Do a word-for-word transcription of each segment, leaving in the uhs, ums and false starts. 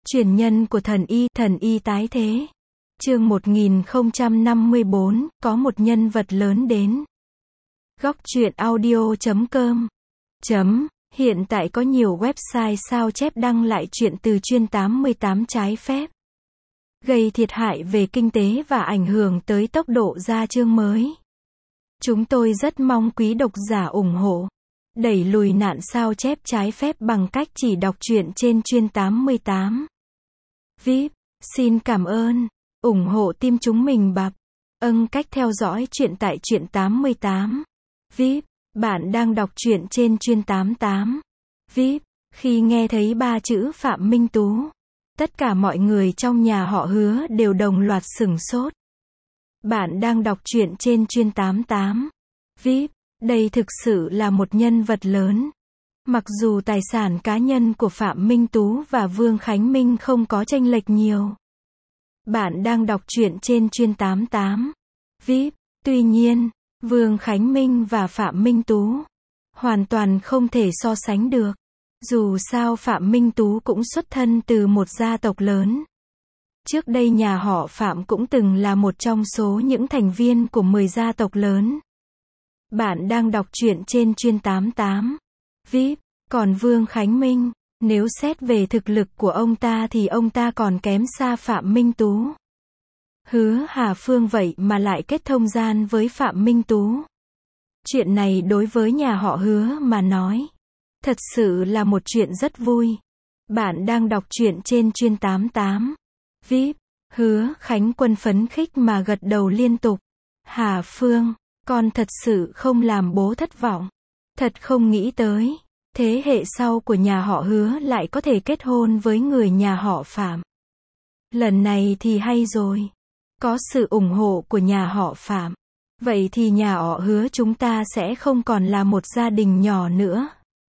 Truyền nhân của thần y, thần y tái thế. Chương một nghìn không trăm năm mươi bốn, có một nhân vật lớn đến. Góc truyện audio chấm com. Chấm, hiện tại có nhiều website sao chép đăng lại truyện từ chuyên tám mươi tám trái phép. Gây thiệt hại về kinh tế và ảnh hưởng tới tốc độ ra chương mới. Chúng tôi rất mong quý độc giả ủng hộ. Đẩy lùi nạn sao chép trái phép bằng cách chỉ đọc truyện trên chuyên tám mươi tám. vê i pê, xin cảm ơn. Ủng hộ team chúng mình bập. Âng cách theo dõi truyện tại truyện tám mươi tám. vê i pê, bạn đang đọc truyện trên chuyên tám mươi tám. vê i pê, khi nghe thấy ba chữ Phạm Minh Tú, tất cả mọi người trong nhà họ Hứa đều đồng loạt sửng sốt. Bạn đang đọc truyện trên chuyên tám mươi tám. vê i pê, đây thực sự là một nhân vật lớn. Mặc dù tài sản cá nhân của Phạm Minh Tú và Vương Khánh Minh không có chênh lệch nhiều. Bạn đang đọc truyện trên chuyên tám mươi tám. vê i pê, tuy nhiên, Vương Khánh Minh và Phạm Minh Tú hoàn toàn không thể so sánh được. Dù sao Phạm Minh Tú cũng xuất thân từ một gia tộc lớn. Trước đây nhà họ Phạm cũng từng là một trong số những thành viên của mười gia tộc lớn. Bạn đang đọc truyện trên chuyên tám mươi tám. vê i pê, còn Vương Khánh Minh, nếu xét về thực lực của ông ta thì ông ta còn kém xa Phạm Minh Tú. Hứa Hà Phương vậy mà lại kết thông gian với Phạm Minh Tú. Chuyện này đối với nhà họ Hứa mà nói, thật sự là một chuyện rất vui. Bạn đang đọc truyện trên chuyên tám mươi tám. vê i pê, Hứa Khánh Quân phấn khích mà gật đầu liên tục. Hà Phương, con thật sự không làm bố thất vọng. Thật không nghĩ tới, thế hệ sau của nhà họ Hứa lại có thể kết hôn với người nhà họ Phạm. Lần này thì hay rồi. Có sự ủng hộ của nhà họ Phạm. Vậy thì nhà họ Hứa chúng ta sẽ không còn là một gia đình nhỏ nữa.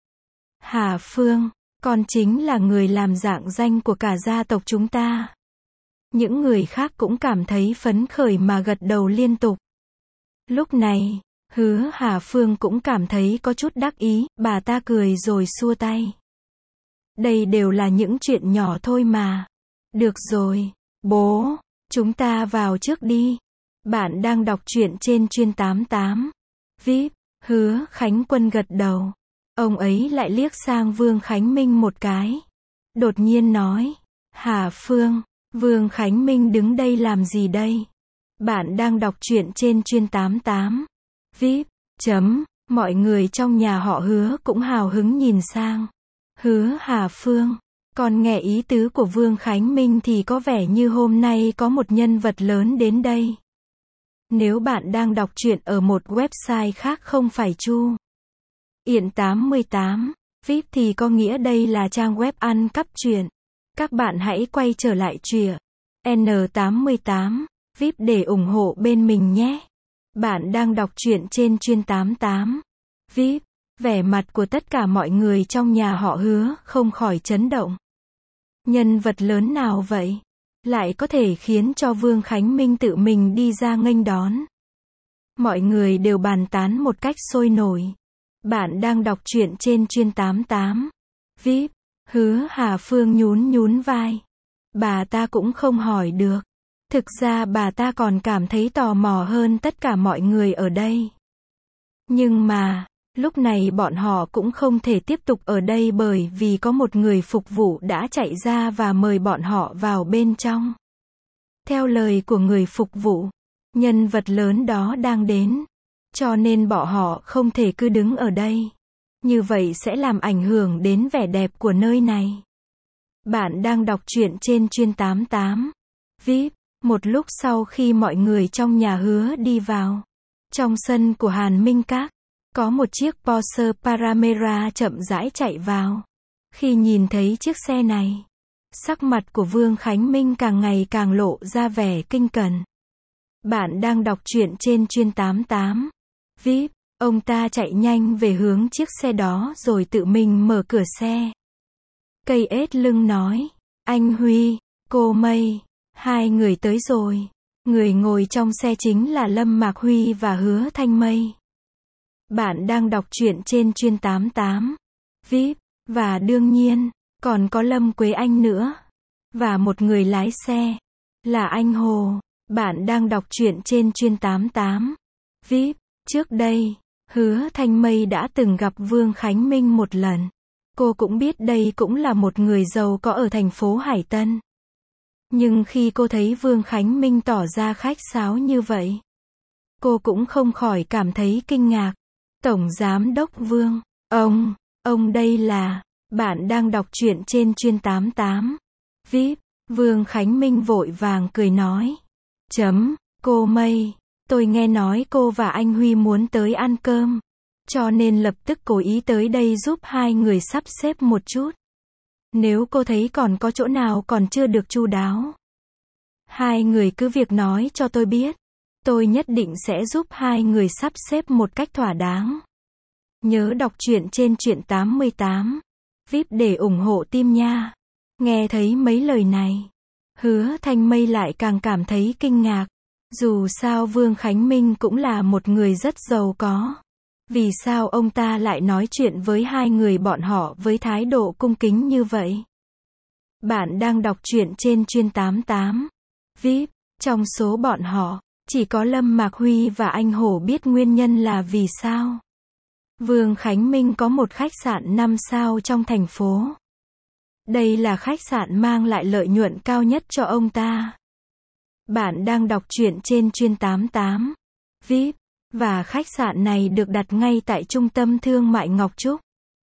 Hà Phương, con chính là người làm rạng danh của cả gia tộc chúng ta. Những người khác cũng cảm thấy phấn khởi mà gật đầu liên tục. Lúc này, Hứa Hà Phương cũng cảm thấy có chút đắc ý, bà ta cười rồi xua tay. Đây đều là những chuyện nhỏ thôi mà. Được rồi, bố, chúng ta vào trước đi. Bạn đang đọc truyện trên chuyên tám mươi tám. vê i pê, Hứa Khánh Quân gật đầu. Ông ấy lại liếc sang Vương Khánh Minh một cái. Đột nhiên nói, Hà Phương, Vương Khánh Minh đứng đây làm gì đây? Bạn đang đọc truyện trên chuyên tám mươi tám. vê i pê, chấm, mọi người trong nhà họ Hứa cũng hào hứng nhìn sang. Hứa Hà Phương, còn nghe ý tứ của Vương Khánh Minh thì có vẻ như hôm nay có một nhân vật lớn đến đây. Nếu bạn đang đọc truyện ở một website khác không phải Chu Yện tám mươi tám, vê i pê thì có nghĩa đây là trang web ăn cắp truyện. Các bạn hãy quay trở lại truyện N tám mươi tám, vê i pê để ủng hộ bên mình nhé. Bạn đang đọc truyện trên chuyên tám mươi tám. vê i pê, vẻ mặt của tất cả mọi người trong nhà họ Hứa không khỏi chấn động. Nhân vật lớn nào vậy? Lại có thể khiến cho Vương Khánh Minh tự mình đi ra nghênh đón. Mọi người đều bàn tán một cách sôi nổi. Bạn đang đọc truyện trên chuyên tám mươi tám. vê i pê, Hứa Hà Phương nhún nhún vai. Bà ta cũng không hỏi được. Thực ra bà ta còn cảm thấy tò mò hơn tất cả mọi người ở đây. Nhưng mà, lúc này bọn họ cũng không thể tiếp tục ở đây bởi vì có một người phục vụ đã chạy ra và mời bọn họ vào bên trong. Theo lời của người phục vụ, nhân vật lớn đó đang đến. Cho nên bọn họ không thể cứ đứng ở đây. Như vậy sẽ làm ảnh hưởng đến vẻ đẹp của nơi này. Bạn đang đọc truyện trên chuyên tám mươi tám. vê i pê, một lúc sau khi mọi người trong nhà Hứa đi vào. Trong sân của Hàn Minh Các, có một chiếc Porsche Panamera chậm rãi chạy vào. Khi nhìn thấy chiếc xe này, sắc mặt của Vương Khánh Minh càng ngày càng lộ ra vẻ kinh cẩn. Bạn đang đọc truyện trên chuyên tám mươi tám. vê i pê, ông ta chạy nhanh về hướng chiếc xe đó rồi tự mình mở cửa xe. Cây ết lưng nói, anh Huy, cô Mây, hai người tới rồi. Người ngồi trong xe chính là Lâm Mạc Huy và Hứa Thanh Mây. Bạn đang đọc truyện trên chuyên tám mươi tám. vê i pê, và đương nhiên, còn có Lâm Quế Anh nữa. và một người lái xe, là anh Hồ. Bạn đang đọc truyện trên chuyên tám mươi tám vê i pê. Trước đây, Hứa Thanh Mây đã từng gặp Vương Khánh Minh một lần. Cô cũng biết đây cũng là một người giàu có ở thành phố Hải Tân. Nhưng khi cô thấy Vương Khánh Minh tỏ ra khách sáo như vậy, cô cũng không khỏi cảm thấy kinh ngạc. Tổng Giám đốc Vương, ông, ông đây là, bạn đang đọc truyện trên chuyên tám mươi tám vê i pê. Vương Khánh Minh vội vàng cười nói. Chấm, cô Mây, tôi nghe nói cô và anh Huy muốn tới ăn cơm, cho nên lập tức cố ý tới đây giúp hai người sắp xếp một chút. Nếu cô thấy còn có chỗ nào còn chưa được chu đáo, hai người cứ việc nói cho tôi biết. Tôi nhất định sẽ giúp hai người sắp xếp một cách thỏa đáng. Nhớ đọc truyện trên truyện tám mươi tám vê i pê để ủng hộ team nha. Nghe thấy mấy lời này, Hứa Thanh Mây lại càng cảm thấy kinh ngạc. Dù sao Vương Khánh Minh cũng là một người rất giàu có. Vì sao ông ta lại nói chuyện với hai người bọn họ với thái độ cung kính như vậy? Bạn đang đọc truyện trên chuyên tám mươi tám vê i pê. Trong số bọn họ, chỉ có Lâm Mạc Huy và anh Hổ biết nguyên nhân là vì sao. Vương Khánh Minh có một khách sạn năm sao trong thành phố. Đây là khách sạn mang lại lợi nhuận cao nhất cho ông ta. Bạn đang đọc truyện trên chuyên tám mươi tám vê i pê, và khách sạn này được đặt ngay tại trung tâm thương mại Ngọc Trúc.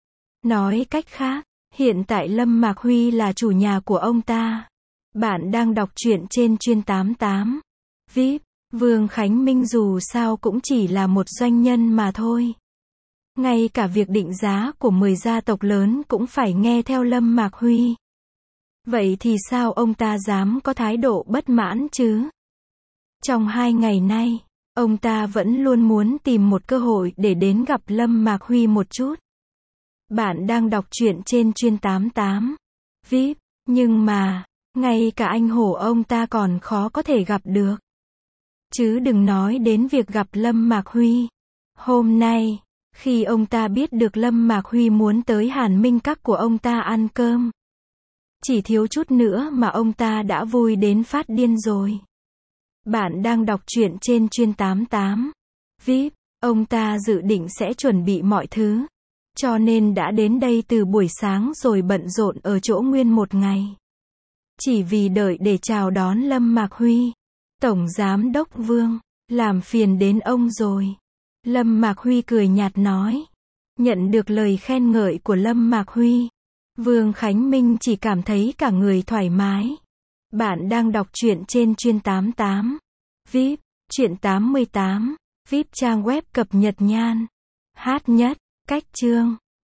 Nói cách khác, hiện tại Lâm Mạc Huy là chủ nhà của ông ta. Bạn đang đọc truyện trên chuyên tám mươi tám vê i pê. Vương Khánh Minh dù sao cũng chỉ là một doanh nhân mà thôi. Ngay cả việc định giá của mười gia tộc lớn cũng phải nghe theo Lâm Mạc Huy. Vậy thì sao ông ta dám có thái độ bất mãn chứ? Trong hai ngày nay, ông ta vẫn luôn muốn tìm một cơ hội để đến gặp Lâm Mạc Huy một chút. Bạn đang đọc truyện trên chuyên tám mươi tám vê i pê, nhưng mà, ngay cả anh Hổ ông ta còn khó có thể gặp được. Chứ đừng nói đến việc gặp Lâm Mạc Huy. Hôm nay, khi ông ta biết được Lâm Mạc Huy muốn tới Hàn Minh Các của ông ta ăn cơm, chỉ thiếu chút nữa mà ông ta đã vui đến phát điên rồi. Bạn đang đọc truyện trên chuyên tám mươi tám vê i pê. Ông ta dự định sẽ chuẩn bị mọi thứ, cho nên đã đến đây từ buổi sáng rồi bận rộn ở chỗ nguyên một ngày. Chỉ vì đợi để chào đón Lâm Mạc Huy. Tổng Giám đốc Vương, làm phiền đến ông rồi. Lâm Mạc Huy cười nhạt nói. Nhận được lời khen ngợi của Lâm Mạc Huy, Vương Khánh Minh chỉ cảm thấy cả người thoải mái. Bạn đang đọc truyện trên chuyên tám mươi tám vê i pê, truyện tám mươi tám vê i pê trang web cập nhật nhan. Hát nhất, cách chương.